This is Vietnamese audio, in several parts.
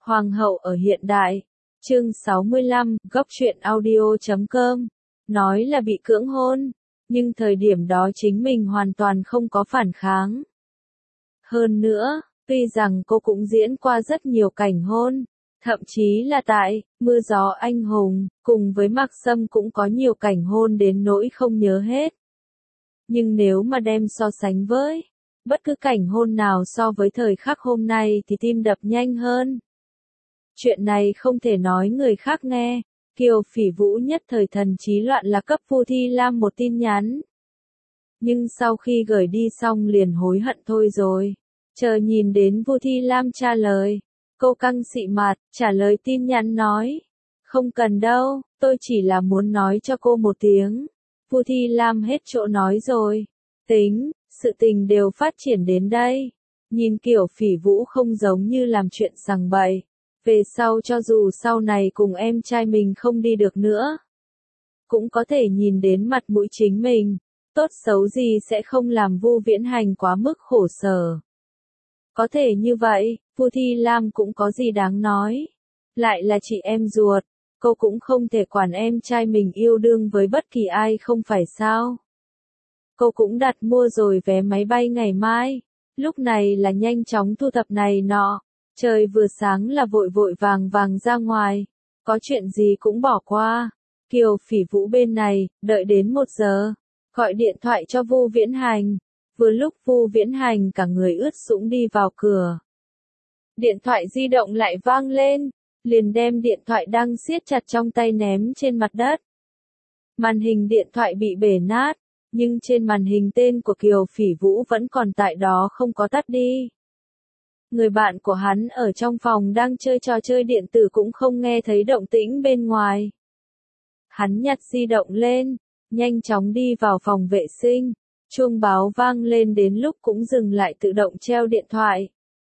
Hoàng hậu ở hiện đại. Chương 65, góc truyện audio.com. Nói là bị cưỡng hôn, nhưng thời điểm đó chính mình hoàn toàn không có phản kháng. Hơn nữa, tuy rằng cô cũng diễn qua rất nhiều cảnh hôn, thậm chí là tại Mưa gió anh hùng, cùng với Mạc Sâm cũng có nhiều cảnh hôn đến nỗi không nhớ hết. Nhưng nếu mà đem so sánh với bất cứ cảnh hôn nào so với thời khắc hôm nay thì tim đập nhanh hơn. Chuyện này không thể nói người khác nghe, Kiều Phỉ Vũ nhất thời thần trí loạn là cấp Vu Thi Lam một tin nhắn. Nhưng sau khi gửi đi xong liền hối hận thôi rồi. Chờ nhìn đến Vu Thi Lam trả lời, cô căng xị mặt, trả lời tin nhắn nói. Không cần đâu, tôi chỉ là muốn nói cho cô một tiếng. Vu Thi Lam hết chỗ nói rồi. Tính, sự tình đều phát triển đến đây. Nhìn Kiều Phỉ Vũ không giống như làm chuyện sằng bậy. Về sau cho dù sau này cùng em trai mình không đi được nữa, cũng có thể nhìn đến mặt mũi chính mình, tốt xấu gì sẽ không làm Vu Viễn Hành quá mức khổ sở. Có thể như vậy, Vu Thi Lam cũng có gì đáng nói. Lại là chị em ruột, cô cũng không thể quản em trai mình yêu đương với bất kỳ ai không phải sao. Cô cũng đặt mua rồi vé máy bay ngày mai, lúc này là nhanh chóng thu thập này nọ. Trời vừa sáng là vội vội vàng vàng ra ngoài, có chuyện gì cũng bỏ qua. Kiều Phỉ Vũ bên này, đợi đến 1 giờ, gọi điện thoại cho Vu Viễn Hành. Vừa lúc Vu Viễn Hành cả người ướt sũng đi vào cửa. Điện thoại di động lại vang lên, liền đem điện thoại đang siết chặt trong tay ném trên mặt đất. Màn hình điện thoại bị bể nát, nhưng trên màn hình tên của Kiều Phỉ Vũ vẫn còn tại đó không có tắt đi. Người bạn của hắn ở trong phòng đang chơi trò chơi điện tử cũng không nghe thấy động tĩnh bên ngoài. Hắn nhặt di động lên, nhanh chóng đi vào phòng vệ sinh, chuông báo vang lên đến lúc cũng dừng lại tự động treo điện thoại.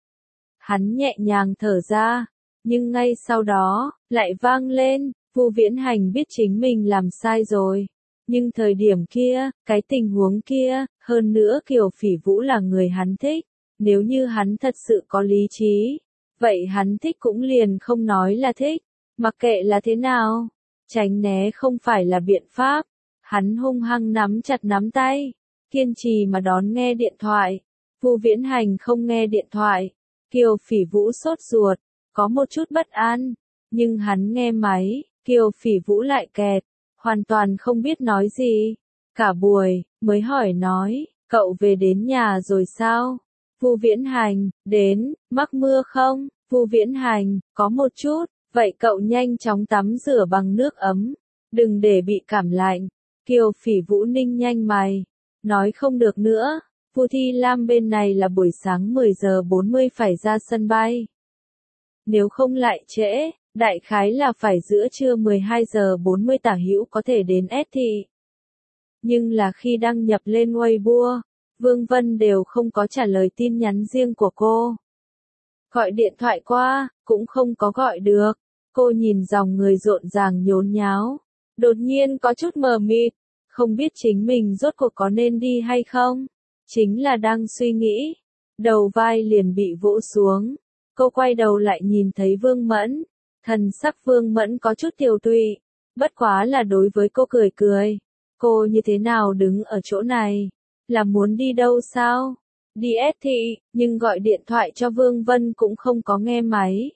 Hắn nhẹ nhàng thở ra, nhưng ngay sau đó, lại vang lên, Vu Viễn Hành biết chính mình làm sai rồi. Nhưng thời điểm kia, cái tình huống kia, hơn nữa Kiều Phỉ Vũ là người hắn thích. Nếu như hắn thật sự có lý trí, vậy hắn thích cũng liền không nói là thích, mặc kệ là thế nào, tránh né không phải là biện pháp. Hắn hung hăng nắm chặt nắm tay, kiên trì mà đón nghe điện thoại. Vu Viễn Hành không nghe điện thoại, Kiều Phỉ Vũ sốt ruột, có một chút bất an, nhưng hắn nghe máy, Kiều Phỉ Vũ lại kẹt, hoàn toàn không biết nói gì. Cả buổi, mới hỏi nói, cậu về đến nhà rồi sao? Vu Viễn Hành, đến, mắc mưa không? Vu Viễn Hành, có một chút, vậy cậu nhanh chóng tắm rửa bằng nước ấm, đừng để bị cảm lạnh. Kiều Phỉ Vũ ninh nhanh mày, nói không được nữa. Vu Thi Lam bên này là buổi sáng 10 giờ 40 phải ra sân bay. Nếu không lại trễ, đại khái là phải giữa trưa 12 giờ 40 tả hữu có thể đến S thị. Nhưng là khi đăng nhập lên Weibo, Vương Vân đều không có trả lời tin nhắn riêng của cô. Gọi điện thoại qua, cũng không có gọi được. Cô nhìn dòng người rộn ràng nhốn nháo. Đột nhiên có chút mờ mịt, không biết chính mình rốt cuộc có nên đi hay không. Chính là đang suy nghĩ. Đầu vai liền bị vỗ xuống. Cô quay đầu lại nhìn thấy Vương Mẫn. Thần sắc Vương Mẫn có chút tiều tụy. Bất quá là đối với cô cười cười. Cô như thế nào đứng ở chỗ này? Là muốn đi đâu sao? Đi S thị, nhưng gọi điện thoại cho Vương Vân cũng không có nghe máy.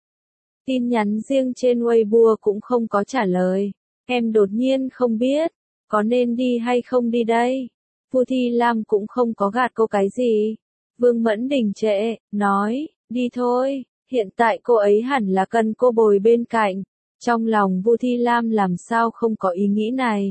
Tin nhắn riêng trên Weibo cũng không có trả lời. Em đột nhiên không biết, có nên đi hay không đi đây? Vu Thi Lam cũng không có gạt cô cái gì. Vương Mẫn đình trệ, nói, đi thôi, hiện tại cô ấy hẳn là cần cô bồi bên cạnh. Trong lòng Vu Thi Lam làm sao không có ý nghĩ này.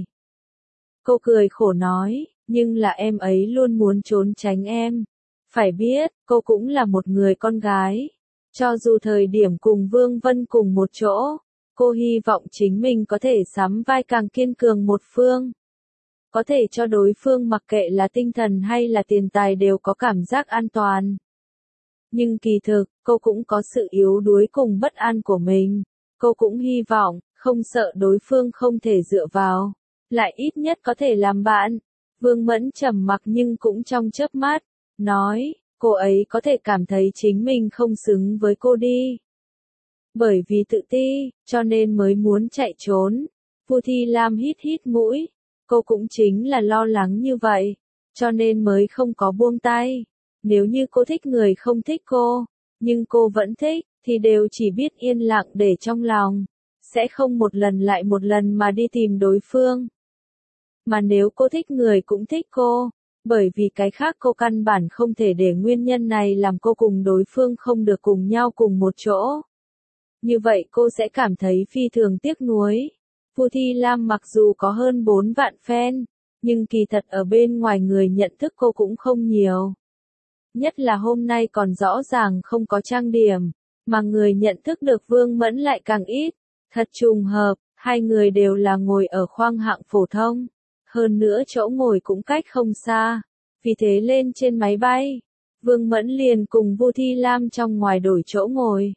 Cô cười khổ nói, nhưng là em ấy luôn muốn trốn tránh em. Phải biết, cô cũng là một người con gái. Cho dù thời điểm cùng Vương Vân cùng một chỗ, cô hy vọng chính mình có thể sắm vai càng kiên cường một phương. Có thể cho đối phương mặc kệ là tinh thần hay là tiền tài đều có cảm giác an toàn. Nhưng kỳ thực, cô cũng có sự yếu đuối cùng bất an của mình. Cô cũng hy vọng, không sợ đối phương không thể dựa vào, lại ít nhất có thể làm bạn. Vương Mẫn trầm mặc nhưng cũng trong chớp mắt, nói, cô ấy có thể cảm thấy chính mình không xứng với cô đi. Bởi vì tự ti, cho nên mới muốn chạy trốn. Vu Thi Lam hít hít mũi. Cô cũng chính là lo lắng như vậy, cho nên mới không có buông tay. Nếu như cô thích người không thích cô, nhưng cô vẫn thích, thì đều chỉ biết yên lặng để trong lòng. Sẽ không một lần lại một lần mà đi tìm đối phương. Mà nếu cô thích người cũng thích cô, bởi vì cái khác cô căn bản không thể để nguyên nhân này làm cô cùng đối phương không được cùng nhau cùng một chỗ. Như vậy cô sẽ cảm thấy phi thường tiếc nuối. Vu Thi Lam mặc dù có hơn 4 vạn fan, nhưng kỳ thật ở bên ngoài người nhận thức cô cũng không nhiều. Nhất là hôm nay còn rõ ràng không có trang điểm, mà người nhận thức được Vương Mẫn lại càng ít. Thật trùng hợp, hai người đều là ngồi ở khoang hạng phổ thông. Hơn nữa chỗ ngồi cũng cách không xa. Vì thế lên trên máy bay, Vương Mẫn liền cùng Vu Thi Lam trong ngoài đổi chỗ ngồi.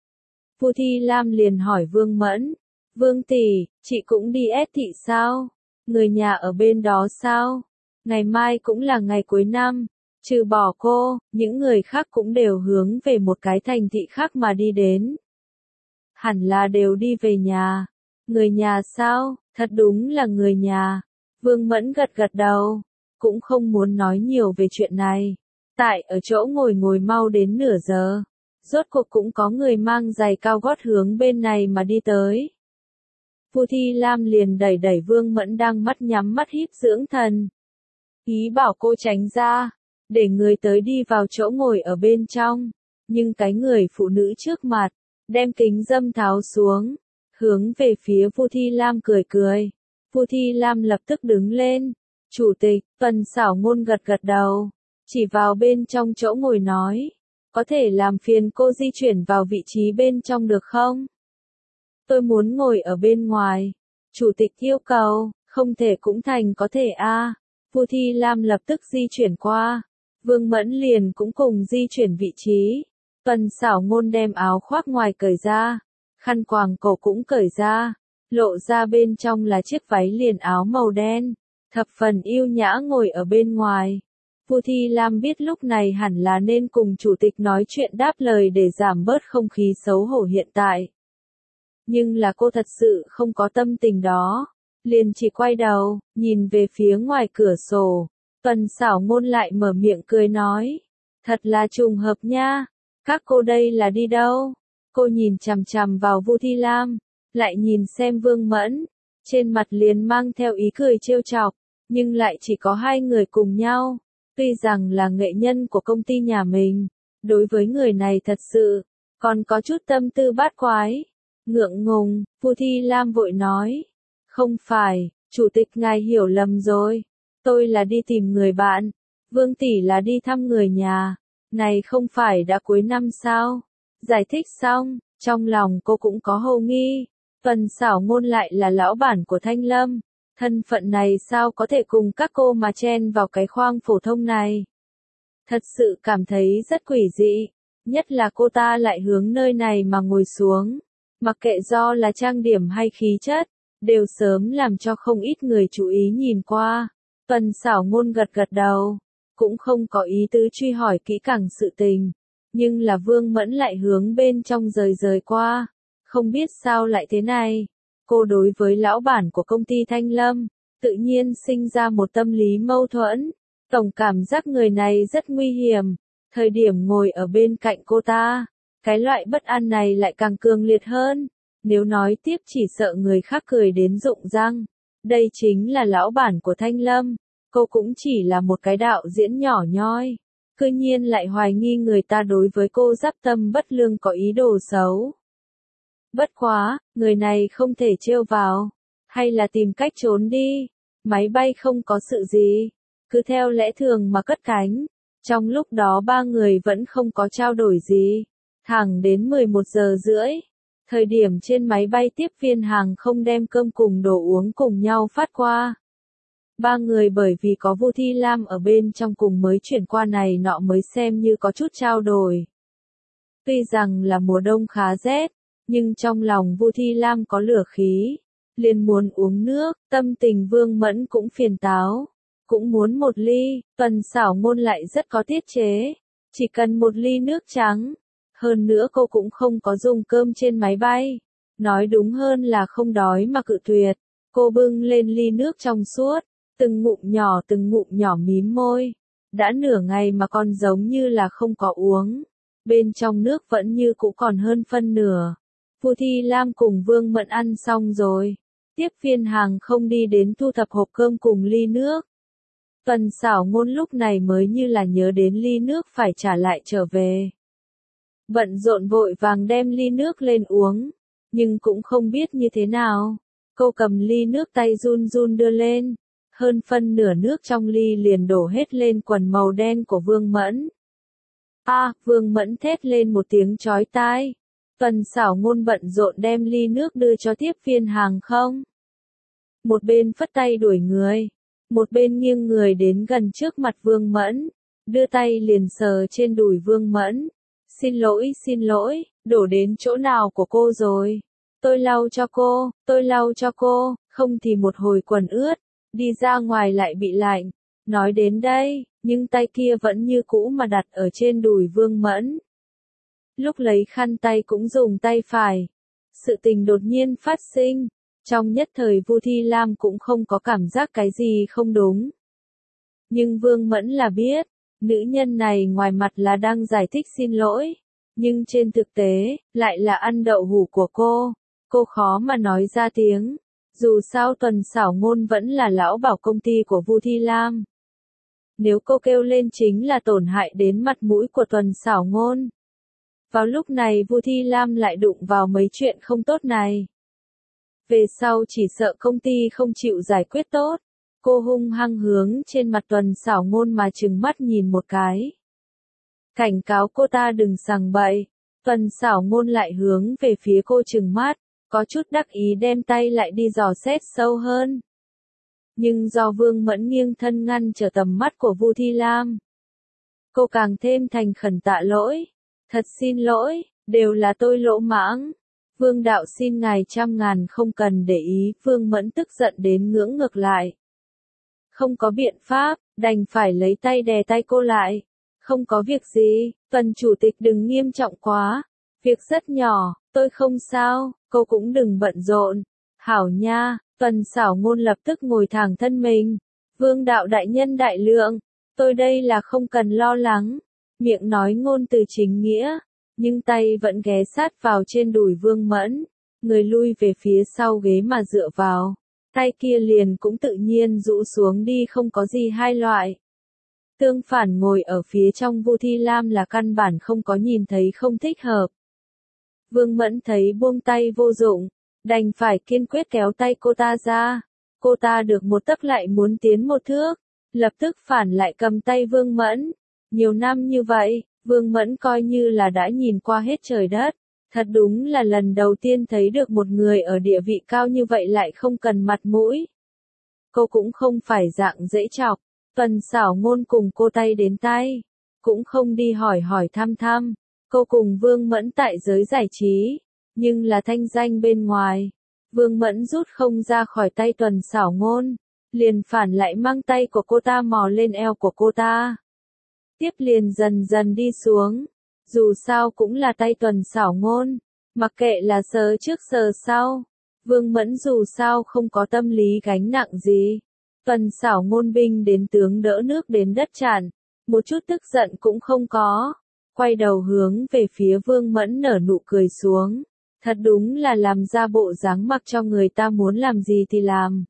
Vu Thi Lam liền hỏi Vương Mẫn, Vương tỷ, chị cũng đi ép thị sao? Người nhà ở bên đó sao? Ngày mai cũng là ngày cuối năm, trừ bỏ cô, những người khác cũng đều hướng về một cái thành thị khác mà đi đến. Hẳn là đều đi về nhà. Người nhà sao? Thật đúng là người nhà. Vương Mẫn gật gật đầu, cũng không muốn nói nhiều về chuyện này. Tại ở chỗ ngồi mau đến nửa giờ. Rốt cuộc cũng có người mang giày cao gót hướng bên này mà đi tới. Vu Thi Lam liền đẩy đẩy Vương Mẫn đang mắt nhắm mắt híp dưỡng thần. Ý bảo cô tránh ra, để người tới đi vào chỗ ngồi ở bên trong. Nhưng cái người phụ nữ trước mặt, đem kính dâm tháo xuống, hướng về phía Vu Thi Lam cười cười. Vu Thi Lam lập tức đứng lên. Chủ tịch, Tần Sảo Ngôn gật gật đầu, chỉ vào bên trong chỗ ngồi nói. Có thể làm phiền cô di chuyển vào vị trí bên trong được không? Tôi muốn ngồi ở bên ngoài. Chủ tịch yêu cầu, không thể cũng thành có thể a. Vu Thi Lam lập tức di chuyển qua. Vương Mẫn liền cũng cùng di chuyển vị trí. Tần Sảo Ngôn đem áo khoác ngoài cởi ra. Khăn quàng cổ cũng cởi ra. Lộ ra bên trong là chiếc váy liền áo màu đen. Thập phần yêu nhã ngồi ở bên ngoài. Vu Thi Lam biết lúc này hẳn là nên cùng chủ tịch nói chuyện đáp lời để giảm bớt không khí xấu hổ hiện tại. Nhưng là cô thật sự không có tâm tình đó. Liền chỉ quay đầu, nhìn về phía ngoài cửa sổ. Tần Sảo Ngôn lại mở miệng cười nói. Thật là trùng hợp nha. Các cô đây là đi đâu? Cô nhìn chằm chằm vào Vu Thi Lam, lại nhìn xem Vương Mẫn. Trên mặt liền mang theo ý cười trêu chọc, nhưng lại chỉ có hai người cùng nhau. Tuy rằng là nghệ nhân của công ty nhà mình, đối với người này thật sự, còn có chút tâm tư bát quái. Ngượng ngùng, Vu Thi Lam vội nói. Không phải, chủ tịch ngài hiểu lầm rồi. Tôi là đi tìm người bạn. Vương tỷ là đi thăm người nhà. Này không phải đã cuối năm sao? Giải thích xong, trong lòng cô cũng có hồ nghi. Tần Sảo Ngôn lại là lão bản của Thanh Lâm. Thân phận này sao có thể cùng các cô mà chen vào cái khoang phổ thông này? Thật sự cảm thấy rất quỷ dị. Nhất là cô ta lại hướng nơi này mà ngồi xuống. Mặc kệ do là trang điểm hay khí chất, đều sớm làm cho không ít người chú ý nhìn qua. Tần Sảo Ngôn gật gật đầu, cũng không có ý tứ truy hỏi kỹ càng sự tình. Nhưng là Vương Mẫn lại hướng bên trong rời qua. Không biết sao lại thế này. Cô đối với lão bản của công ty Thanh Lâm, tự nhiên sinh ra một tâm lý mâu thuẫn. Tổng cảm giác người này rất nguy hiểm. Thời điểm ngồi ở bên cạnh cô ta, cái loại bất an này lại càng cường liệt hơn. Nếu nói tiếp chỉ sợ người khác cười đến rụng răng. Đây chính là lão bản của Thanh Lâm. Cô cũng chỉ là một cái đạo diễn nhỏ nhoi. Cư nhiên lại hoài nghi người ta đối với cô giáp tâm bất lương có ý đồ xấu. Bất quá, người này không thể trêu vào. Hay là tìm cách trốn đi. Máy bay không có sự gì. Cứ theo lẽ thường mà cất cánh. Trong lúc đó ba người vẫn không có trao đổi gì. Thẳng đến 11 giờ rưỡi. Thời điểm trên máy bay tiếp viên hàng không đem cơm cùng đồ uống cùng nhau phát qua. Ba người bởi vì có Vu Thi Lam ở bên trong cùng mới chuyển qua này nọ mới xem như có chút trao đổi. Tuy rằng là mùa đông khá rét, nhưng trong lòng Vu Thi Lam có lửa khí. Liền muốn uống nước, tâm tình Vương Mẫn cũng phiền táo. Cũng muốn một ly, Tần Sảo Ngôn lại rất có tiết chế. Chỉ cần một ly nước trắng. Hơn nữa cô cũng không có dùng cơm trên máy bay. Nói đúng hơn là không đói mà cự tuyệt. Cô bưng lên ly nước trong suốt, từng ngụm nhỏ mím môi. Đã nửa ngày mà còn giống như là không có uống. Bên trong nước vẫn như cũ còn hơn phân nửa. Vu Thi Lam cùng Vương Mẫn ăn xong rồi. Tiếp viên hàng không đi đến thu thập hộp cơm cùng ly nước. Tuần Sảo Ngôn lúc này mới như là nhớ đến ly nước phải trả lại trở về. Bận rộn vội vàng đem ly nước lên uống, nhưng cũng không biết như thế nào. Cô cầm ly nước tay run run đưa lên, hơn phân nửa nước trong ly liền đổ hết lên quần màu đen của Vương Mẫn. Vương Mẫn thét lên một tiếng chói tai. Tuần Sảo Ngôn bận rộn đem ly nước đưa cho tiếp viên hàng không. Một bên phất tay đuổi người, một bên nghiêng người đến gần trước mặt Vương Mẫn, đưa tay liền sờ trên đùi Vương Mẫn. Xin lỗi, đổ đến chỗ nào của cô rồi? Tôi lau cho cô, không thì một hồi quần ướt, đi ra ngoài lại bị lạnh. Nói đến đây, nhưng tay kia vẫn như cũ mà đặt ở trên đùi Vương Mẫn. Lúc lấy khăn tay cũng dùng tay phải. Sự tình đột nhiên phát sinh. Trong nhất thời Vu Thi Lam cũng không có cảm giác cái gì không đúng. Nhưng Vương Mẫn là biết, nữ nhân này ngoài mặt là đang giải thích xin lỗi, nhưng trên thực tế, lại là ăn đậu hũ của cô. Cô khó mà nói ra tiếng. Dù sao Tuần Sảo Ngôn vẫn là lão bảo công ty của Vu Thi Lam. Nếu cô kêu lên chính là tổn hại đến mặt mũi của Tuần Sảo Ngôn. Vào lúc này Vu Thi Lam lại đụng vào mấy chuyện không tốt này. Về sau chỉ sợ công ty không chịu giải quyết tốt. Cô hung hăng hướng trên mặt Tuần Sảo Ngôn mà trừng mắt nhìn một cái. Cảnh cáo cô ta đừng sằng bậy. Tuần Sảo Ngôn lại hướng về phía cô trừng mắt, có chút đắc ý đem tay lại đi dò xét sâu hơn. Nhưng do Vương Mẫn nghiêng thân ngăn trở tầm mắt của Vu Thi Lam, cô càng thêm thành khẩn tạ lỗi. Thật xin lỗi, đều là tôi lỗ mãng. Vương đạo xin ngài trăm ngàn không cần để ý. Vương Mẫn tức giận đến ngưỡng ngược lại. Không có biện pháp, đành phải lấy tay đè tay cô lại. Không có việc gì, Tuần chủ tịch đừng nghiêm trọng quá. Việc rất nhỏ, tôi không sao, cô cũng đừng bận rộn. Hảo nha, Tuần Sảo Ngôn lập tức ngồi thẳng thân mình. Vương đạo đại nhân đại lượng, tôi đây là không cần lo lắng. Miệng nói ngôn từ chính nghĩa, nhưng tay vẫn ghé sát vào trên đùi Vương Mẫn. Người lui về phía sau ghế mà dựa vào. Tay kia liền cũng tự nhiên rũ xuống đi, không có gì hai loại. Tương phản ngồi ở phía trong Vu Thi Lam là căn bản không có nhìn thấy không thích hợp. Vương Mẫn thấy buông tay vô dụng, đành phải kiên quyết kéo tay cô ta ra. Cô ta được một tấc lại muốn tiến một thước, lập tức phản lại cầm tay Vương Mẫn. Nhiều năm như vậy, Vương Mẫn coi như là đã nhìn qua hết trời đất. Thật đúng là lần đầu tiên thấy được một người ở địa vị cao như vậy lại không cần mặt mũi. Cô cũng không phải dạng dễ chọc. Tuần Sảo Ngôn cùng cô tay đến tay, cũng không đi hỏi hỏi thăm thăm. Cô cùng Vương Mẫn tại giới giải trí, nhưng là thanh danh bên ngoài. Vương Mẫn rút không ra khỏi tay Tuần Sảo Ngôn, liền phản lại mang tay của cô ta mò lên eo của cô ta. Tiếp liền dần dần đi xuống. Dù sao cũng là tay Tuần Sảo Ngôn, mặc kệ là sờ trước sờ sau. Vương Mẫn dù sao không có tâm lý gánh nặng gì. Tuần Sảo Ngôn binh đến tướng đỡ nước đến đất tràn, một chút tức giận cũng không có. Quay đầu hướng về phía Vương Mẫn nở nụ cười xuống. Thật đúng là làm ra bộ dáng mặc cho người ta muốn làm gì thì làm.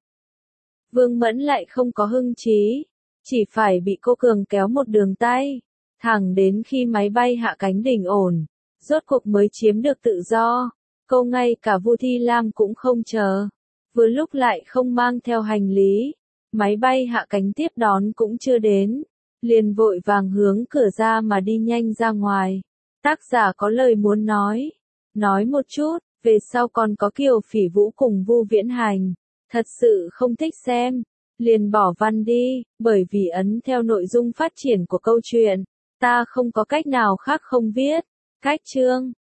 Vương Mẫn lại không có hưng trí, chỉ phải bị cô cường kéo một đường tay, thẳng đến khi máy bay hạ cánh đình ổn, rốt cuộc mới chiếm được tự do. Cô ngay cả Vu Thi Lam cũng không chờ, vừa lúc lại không mang theo hành lý, máy bay hạ cánh tiếp đón cũng chưa đến, liền vội vàng hướng cửa ra mà đi nhanh ra ngoài. Tác giả có lời muốn nói một chút, về sau còn có Kiều Phỉ Vũ cùng Vu Viễn Hành, thật sự không thích xem, liền bỏ văn đi, bởi vì ấn theo nội dung phát triển của câu chuyện, ta không có cách nào khác không viết. Cách chương